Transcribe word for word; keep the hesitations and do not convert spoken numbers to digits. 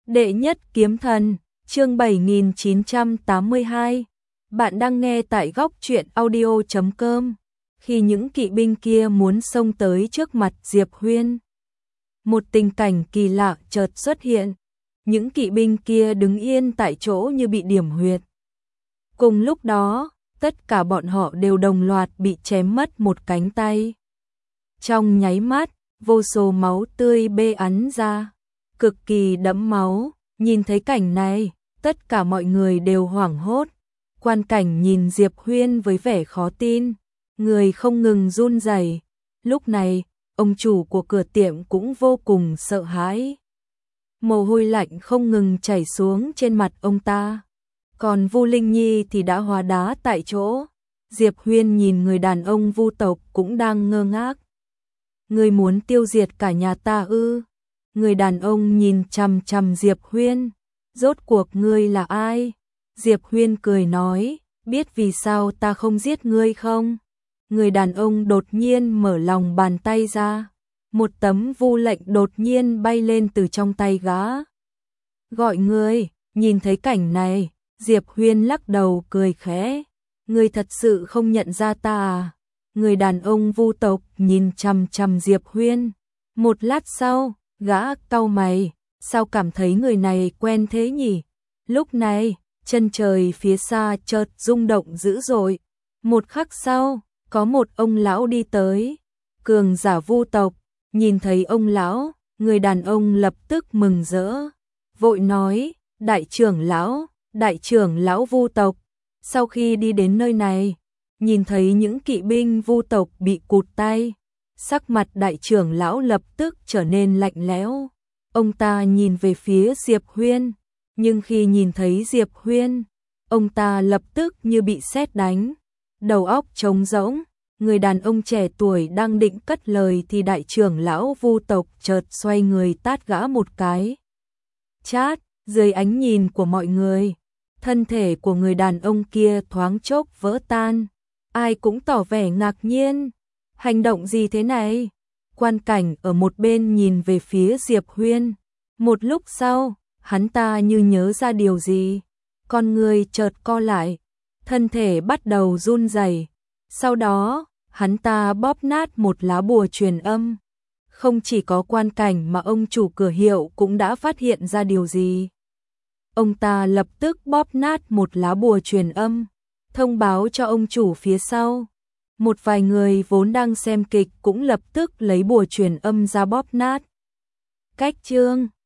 Đệ nhất kiếm thần, chương bảy nghìn chín trăm tám mươi hai. Bạn đang nghe tại góc truyện audio chấm com. Khi những kỵ binh kia muốn xông tới trước mặt Diệp Huyên, một tình cảnh kỳ lạ chợt xuất hiện. Những kỵ binh kia đứng yên tại chỗ như bị điểm huyệt. Cùng lúc đó, tất cả bọn họ đều đồng loạt bị chém mất một cánh tay. Trong nháy mắt, vô số máu tươi bê ắn ra, cực kỳ đẫm máu. Nhìn thấy cảnh này, tất cả mọi người đều hoảng hốt. Quan cảnh nhìn Diệp Huyên với vẻ khó tin, người không ngừng run rẩy. Lúc này, ông chủ của cửa tiệm cũng vô cùng sợ hãi. Mồ hôi lạnh không ngừng chảy xuống trên mặt ông ta. Còn Vu Linh Nhi thì đã hóa đá tại chỗ. Diệp Huyên nhìn người đàn ông Vu tộc cũng đang ngơ ngác. Ngươi muốn tiêu diệt cả nhà ta ư? Người đàn ông nhìn chằm chằm Diệp Huyên. Rốt cuộc ngươi là ai? Diệp Huyên cười nói, biết vì sao ta không giết ngươi không? Người đàn ông đột nhiên mở lòng bàn tay ra. Một tấm vu lệnh đột nhiên bay lên từ trong tay gã. Gọi ngươi, nhìn thấy cảnh này, Diệp Huyên lắc đầu cười khẽ. Ngươi thật sự không nhận ra ta à? Người đàn ông Vu tộc nhìn chằm chằm Diệp Huyên. Một lát sau, gã cau mày, sao cảm thấy người này quen thế nhỉ? Lúc này, chân trời phía xa chợt rung động dữ dội. Một khắc sau, có một ông lão đi tới. Cường giả Vu tộc, nhìn thấy ông lão, người đàn ông lập tức mừng rỡ. Vội nói, đại trưởng lão, đại trưởng lão Vu tộc. Sau khi đi đến nơi này, nhìn thấy những kỵ binh Vu tộc bị cụt tay, sắc mặt đại trưởng lão lập tức trở nên lạnh lẽo. Ông ta nhìn về phía Diệp Huyên, nhưng khi nhìn thấy Diệp Huyên, ông ta lập tức như bị sét đánh, đầu óc trống rỗng. Người đàn ông trẻ tuổi đang định cất lời thì đại trưởng lão Vu tộc chợt xoay người tát gã một cái. Chát, dưới ánh nhìn của mọi người, thân thể của người đàn ông kia thoáng chốc vỡ tan. Ai cũng tỏ vẻ ngạc nhiên. Hành động gì thế này? Quan cảnh ở một bên nhìn về phía Diệp Huyên. Một lúc sau, hắn ta như nhớ ra điều gì. Con người chợt co lại, thân thể bắt đầu run rẩy. Sau đó, hắn ta bóp nát một lá bùa truyền âm. Không chỉ có quan cảnh mà ông chủ cửa hiệu cũng đã phát hiện ra điều gì. Ông ta lập tức bóp nát một lá bùa truyền âm, thông báo cho ông chủ phía sau. Một vài người vốn đang xem kịch cũng lập tức lấy bùa truyền âm ra bóp nát. Cách chương